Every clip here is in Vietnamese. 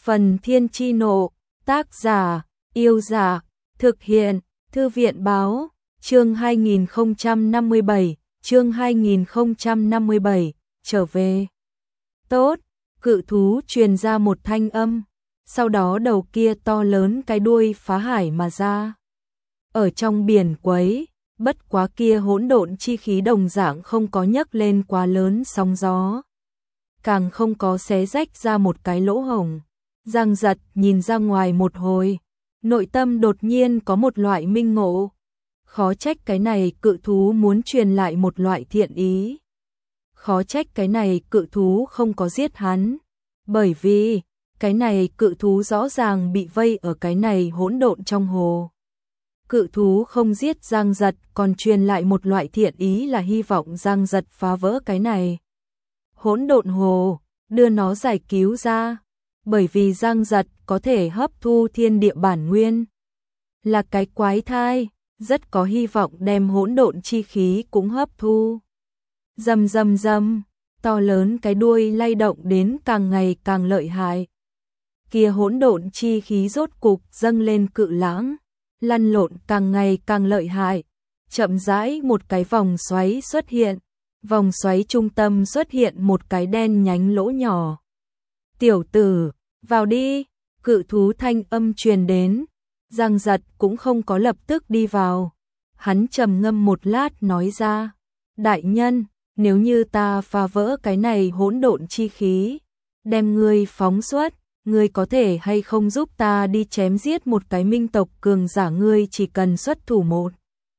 Phần Thiên Chi Nộ, tác giả, Yêu Dạ, thực hiện, Thư viện Báo, chương 2057, trở về. Tốt, cự thú truyền ra một thanh âm, sau đó đầu kia to lớn cái đuôi phá hải mà ra. Ở trong biển quấy, bất quá kia hỗn độn chi khí đồng dạng không có nhấc lên quá lớn sóng gió, càng không có xé rách ra một cái lỗ hổng. Giang Giật nhìn ra ngoài một hồi, nội tâm đột nhiên có một loại minh ngộ. Khó trách cái này cự thú muốn truyền lại một loại thiện ý. Khó trách cái này cự thú không có giết hắn, bởi vì cái này cự thú rõ ràng bị vây ở cái này hỗn độn trong hồ. Cự thú không giết Giang Giật còn truyền lại một loại thiện ý là hy vọng Giang Giật phá vỡ cái này hỗn độn hồ, đưa nó giải cứu ra, bởi vì Giang Giật có thể hấp thu thiên địa bản nguyên, là cái quái thai, rất có hy vọng đem hỗn độn chi khí cũng hấp thu. Rầm rầm rầm, to lớn cái đuôi lay động đến càng ngày càng lợi hại. Kia hỗn độn chi khí rốt cục dâng lên cự lãng, lăn lộn càng ngày càng lợi hại. Chậm rãi một cái vòng xoáy xuất hiện, vòng xoáy trung tâm xuất hiện một cái đen nhánh lỗ nhỏ. Tiểu tử, vào đi, cự thú thanh âm truyền đến. Giang Giật cũng không có lập tức đi vào. Hắn trầm ngâm một lát nói ra, đại nhân, nếu như ta phá vỡ cái này hỗn độn chi khí, đem ngươi phóng xuất, ngươi có thể hay không giúp ta đi chém giết một cái minh tộc cường giả, ngươi chỉ cần xuất thủ một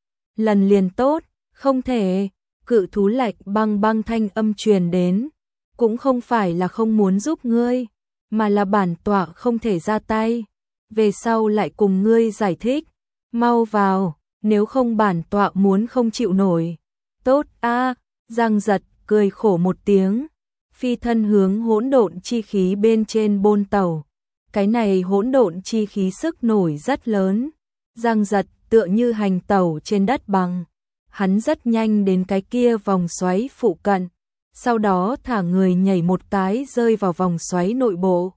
lần liền tốt. Không thể, cự thú lạnh băng băng thanh âm truyền đến, cũng không phải là không muốn giúp ngươi, mà là bản tọa không thể ra tay, về sau lại cùng ngươi giải thích, mau vào, nếu không bản tọa muốn không chịu nổi. Tốt a, Giang Giật cười khổ một tiếng, phi thân hướng hỗn độn chi khí bên trên bôn tàu. Cái này hỗn độn chi khí sức nổi rất lớn, Giang Giật tựa như hành tàu trên đất bằng. Hắn rất nhanh đến cái kia vòng xoáy phụ cận, sau đó thả người nhảy một cái rơi vào vòng xoáy nội bộ.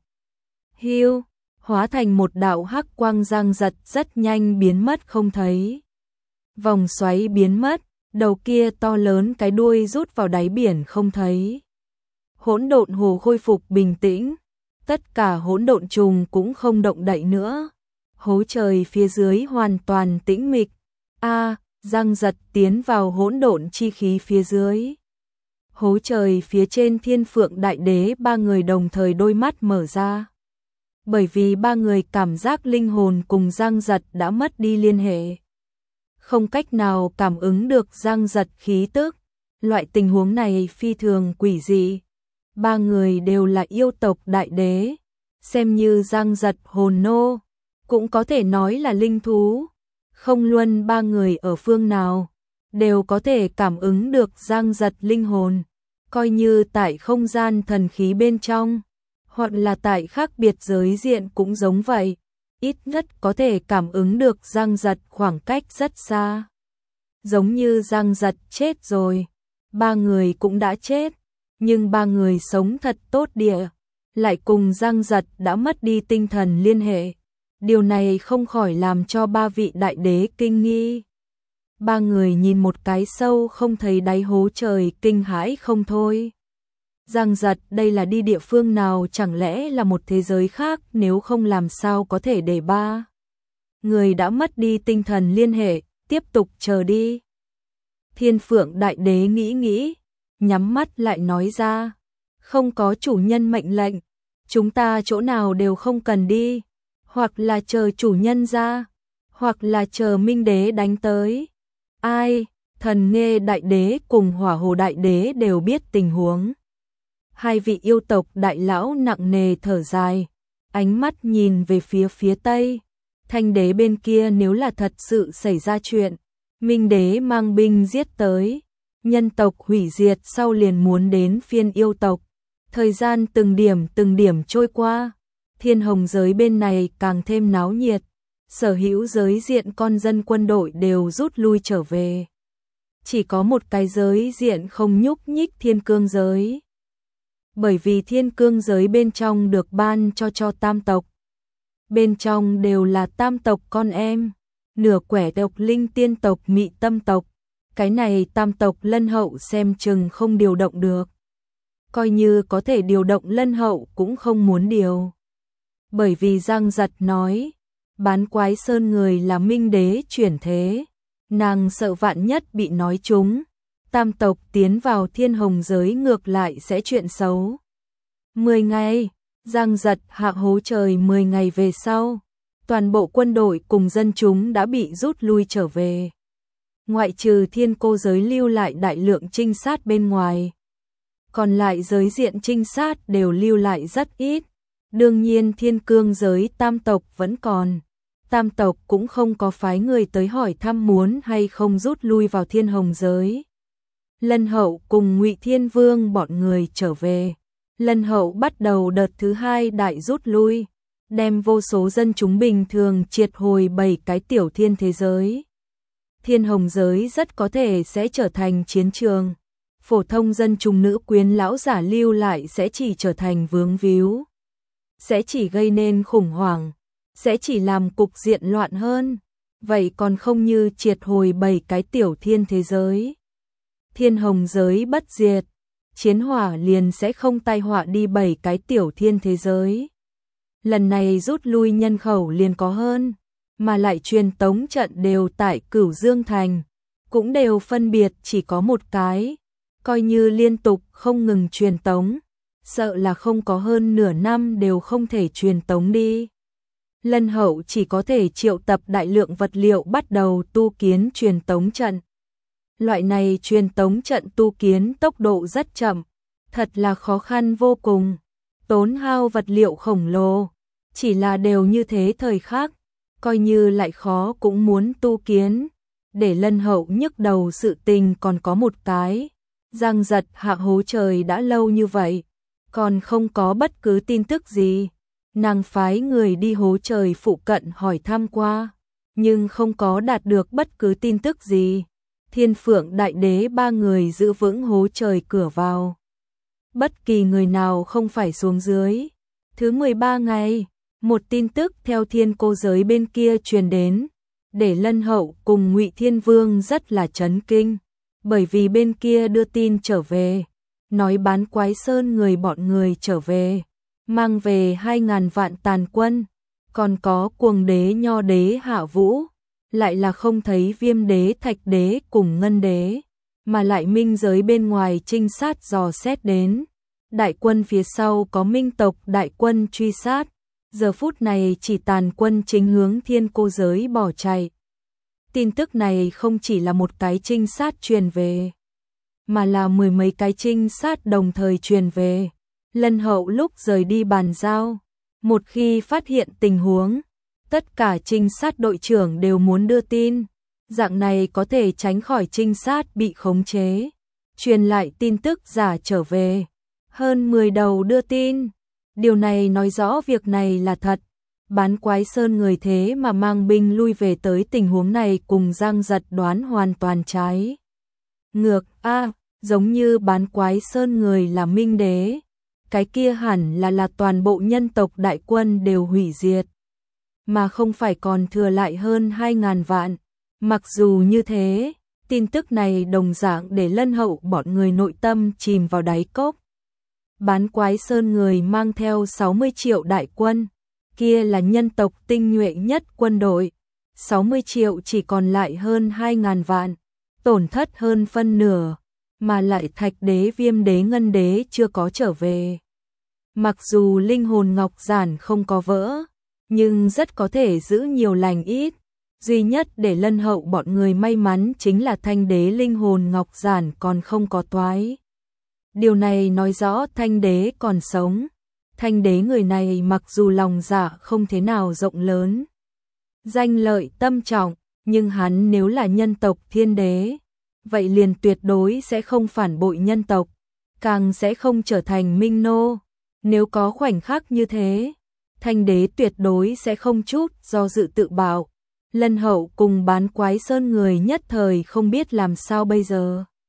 Hiu, hóa thành một đạo hắc quang. Giang Giật rất nhanh biến mất không thấy. Vòng xoáy biến mất, đầu kia to lớn cái đuôi rút vào đáy biển không thấy. Hỗn độn hồ khôi phục bình tĩnh, tất cả hỗn độn trùng cũng không động đậy nữa. Hố trời phía dưới hoàn toàn tĩnh mịch. Giang Giật tiến vào hỗn độn chi khí phía dưới. Hố trời phía trên Thiên Phượng Đại Đế ba người đồng thời đôi mắt mở ra. Bởi vì ba người cảm giác linh hồn cùng Giang Giật đã mất đi liên hệ, không cách nào cảm ứng được Giang Giật khí tức. Loại tình huống này phi thường quỷ dị. Ba người đều là yêu tộc đại đế, xem như Giang Giật hồn nô, cũng có thể nói là linh thú. Không luân ba người ở phương nào, đều có thể cảm ứng được Giang Giật linh hồn, coi như tại không gian thần khí bên trong, hoặc là tại khác biệt giới diện cũng giống vậy, ít nhất có thể cảm ứng được Giang Giật khoảng cách rất xa. Giống như Giang Giật chết rồi, ba người cũng đã chết, nhưng ba người sống thật tốt địa, lại cùng Giang Giật đã mất đi tinh thần liên hệ. Điều này không khỏi làm cho ba vị đại đế kinh nghi. Ba người nhìn một cái sâu không thấy đáy hố trời kinh hãi không thôi. Giang Giật đây là đi địa phương nào, chẳng lẽ là một thế giới khác, nếu không làm sao có thể để ba người đã mất đi tinh thần liên hệ, tiếp tục chờ đi. Thiên Phượng Đại Đế nghĩ, nhắm mắt lại nói ra, không có chủ nhân mệnh lệnh, chúng ta chỗ nào đều không cần đi. Hoặc là chờ chủ nhân ra, hoặc là chờ Minh Đế đánh tới. Ai, Thần Nghê Đại Đế cùng Hỏa Hồ Đại Đế đều biết tình huống. Hai vị yêu tộc đại lão nặng nề thở dài, ánh mắt nhìn về phía Tây. Thanh Đế bên kia nếu là thật sự xảy ra chuyện, Minh Đế mang binh giết tới, nhân tộc hủy diệt sau liền muốn đến phiên yêu tộc. Thời gian từng điểm trôi qua. Thiên Hồng giới bên này càng thêm náo nhiệt, sở hữu giới diện con dân quân đội đều rút lui trở về. Chỉ có một cái giới diện không nhúc nhích, Thiên Cương giới. Bởi vì thiên cương giới bên trong được ban cho tam tộc. Bên trong đều là tam tộc con em, nửa quẻ tộc linh tiên tộc mị tâm tộc. Cái này tam tộc Lân Hậu xem chừng không điều động được. Coi như có thể điều động Lân Hậu cũng không muốn điều. Bởi vì Giang Giật nói, Bán Quái Sơn người là minh đế chuyển thế, nàng sợ vạn nhất bị nói trúng, tam tộc tiến vào thiên hồng giới ngược lại sẽ chuyện xấu. 10 ngày, Giang Giật hạ hố trời 10 ngày về sau, toàn bộ quân đội cùng dân chúng đã bị rút lui trở về. Ngoại trừ thiên cô giới lưu lại đại lượng trinh sát bên ngoài. Còn lại giới diện trinh sát đều lưu lại rất ít. Đương nhiên thiên cương giới tam tộc vẫn còn. Tam tộc cũng không có phái người tới hỏi thăm muốn hay không rút lui vào thiên hồng giới. Lân Hậu cùng Ngụy Thiên Vương bọn người trở về. Lân Hậu bắt đầu đợt thứ 2 đại rút lui, đem vô số dân chúng bình thường triệt hồi 7 cái tiểu thiên thế giới. Thiên hồng giới rất có thể sẽ trở thành chiến trường. Phổ thông dân chúng nữ quyến lão giả lưu lại sẽ chỉ trở thành vướng víu. Sẽ chỉ gây nên khủng hoảng. Sẽ chỉ làm cục diện loạn hơn. Vậy còn không như triệt hồi 7 cái tiểu thiên thế giới. Thiên hồng giới bất diệt. Chiến hỏa liền sẽ không tai họa đi 7 cái tiểu thiên thế giới. Lần này rút lui nhân khẩu liền có hơn. Mà lại truyền tống trận đều tại Cửu Dương Thành. Cũng đều phân biệt chỉ có một cái. Coi như liên tục không ngừng truyền tống, sợ là không có hơn nửa năm đều không thể truyền tống đi. Lân Hậu chỉ có thể triệu tập đại lượng vật liệu bắt đầu tu kiến truyền tống trận. Loại này truyền tống trận tu kiến tốc độ rất chậm, thật là khó khăn vô cùng, tốn hao vật liệu khổng lồ, chỉ là đều như thế thời khắc, coi như lại khó cũng muốn tu kiến. Để Lân Hậu nhức đầu sự tình còn có một cái. Giang Giật hạ hố trời đã lâu như vậy, còn không có bất cứ tin tức gì. Nàng phái người đi hố trời phụ cận hỏi thăm qua, nhưng không có đạt được bất cứ tin tức gì. Thiên Phượng Đại Đế 3 người giữ vững hố trời cửa vào. Bất kỳ người nào không phải xuống dưới. Thứ 13 ngày, một tin tức theo thiên cô giới bên kia truyền đến, để Lân Hậu cùng Ngụy Thiên Vương rất là chấn kinh. Bởi vì bên kia đưa tin trở về, nói Bán Quái Sơn người bọn người trở về, mang về 2.000 vạn tàn quân, còn có Cuồng Đế Nho Đế Hạ Vũ, lại là không thấy Viêm Đế Thạch Đế cùng Ngân Đế, mà lại minh giới bên ngoài trinh sát dò xét đến. Đại quân phía sau có minh tộc đại quân truy sát, giờ phút này chỉ tàn quân chính hướng thiên cô giới bỏ chạy. Tin tức này không chỉ là một cái trinh sát truyền về, mà là 10 mấy cái trinh sát đồng thời truyền về. Lân Hậu lúc rời đi bàn giao, một khi phát hiện tình huống, tất cả trinh sát đội trưởng đều muốn đưa tin, dạng này có thể tránh khỏi trinh sát bị khống chế. Truyền lại tin tức giả trở về, hơn 10 đầu đưa tin. Điều này nói rõ việc này là thật. Bán Quái Sơn người thế mà mang binh lui về tới tình huống này cùng Giang Giật đoán hoàn toàn trái ngược. Giống như Bán Quái Sơn người là minh đế, cái kia hẳn là toàn bộ nhân tộc đại quân đều hủy diệt, mà không phải còn thừa lại hơn 2.000 vạn. Mặc dù như thế, tin tức này đồng dạng để Lân Hậu bọn người nội tâm chìm vào đáy cốc. Bán Quái Sơn người mang theo 60 triệu đại quân, kia là nhân tộc tinh nhuệ nhất quân đội, 60 triệu chỉ còn lại hơn 2.000 vạn, tổn thất hơn phân nửa, mà lại Thạch Đế Viêm Đế Ngân Đế chưa có trở về. Mặc dù linh hồn ngọc giản không có vỡ, nhưng rất có thể giữ nhiều lành ít. Duy nhất để Lân Hậu bọn người may mắn chính là Thanh Đế linh hồn ngọc giản còn không có toái. Điều này nói rõ Thanh Đế còn sống. Thanh Đế người này mặc dù lòng dạ không thế nào rộng lớn, danh lợi tâm trọng, nhưng hắn nếu là nhân tộc thiên đế, vậy liền tuyệt đối sẽ không phản bội nhân tộc, càng sẽ không trở thành minh nô. Nếu có khoảnh khắc như thế, Thanh Đế tuyệt đối sẽ không chút do dự tự bạo. Lân Hậu cùng Bán Quái Sơn người nhất thời không biết làm sao bây giờ.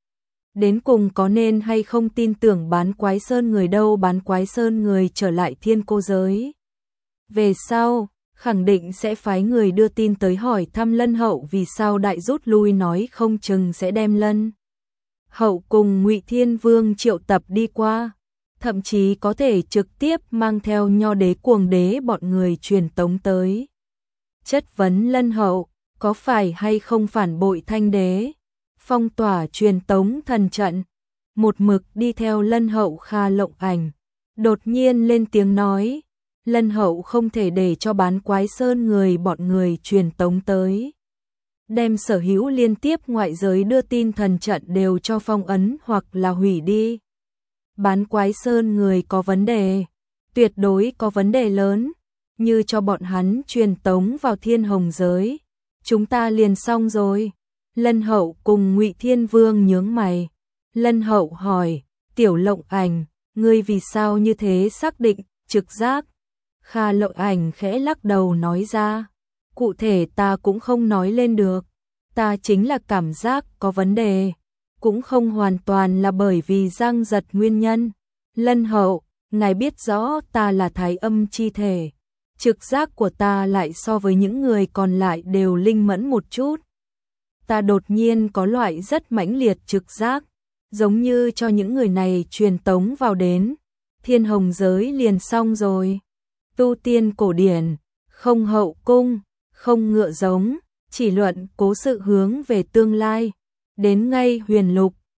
Đến cùng có nên hay không tin tưởng Bán Quái Sơn người đâu, Bán Quái Sơn người trở lại Thiên Cô giới. Về sau, khẳng định sẽ phái người đưa tin tới hỏi thăm Lân Hậu vì sao đại rút lui, nói không chừng sẽ đem Lân Hậu cùng Ngụy Thiên Vương triệu tập đi qua, thậm chí có thể trực tiếp mang theo Nho đế Cuồng đế bọn người truyền tống tới. Chất vấn Lân Hậu, có phải hay không phản bội Thanh đế, phong tỏa truyền tống thần trận. Một mực đi theo Lân Hậu Kha Lộng Ảnh đột nhiên lên tiếng nói, Lân Hậu không thể để cho Bán Quái Sơn người bọn người truyền tống tới. Đem sở hữu liên tiếp ngoại giới đưa tin thần trận đều cho phong ấn hoặc là hủy đi. Bán Quái Sơn người có vấn đề, tuyệt đối có vấn đề lớn, như cho bọn hắn truyền tống vào Thiên Hồng giới, chúng ta liền xong rồi. Lân Hậu cùng Ngụy Thiên Vương nhướng mày. Lân Hậu hỏi, Tiểu Lộng Ảnh, ngươi vì sao như thế xác định, trực giác? Kha Lộng Ảnh khẽ lắc đầu nói ra, cụ thể ta cũng không nói lên được, ta chính là cảm giác có vấn đề, cũng không hoàn toàn là bởi vì Giang Giật nguyên nhân. Lân Hậu, ngài biết rõ ta là thái âm chi thể, trực giác của ta lại so với những người còn lại đều linh mẫn một chút. Ta đột nhiên có loại rất mãnh liệt trực giác, giống như cho những người này truyền tống vào đến Thiên Hồng giới liền xong rồi. Tu tiên cổ điển, không hậu cung, không ngựa giống, chỉ luận cố sự hướng về tương lai. Đến ngay huyền lục,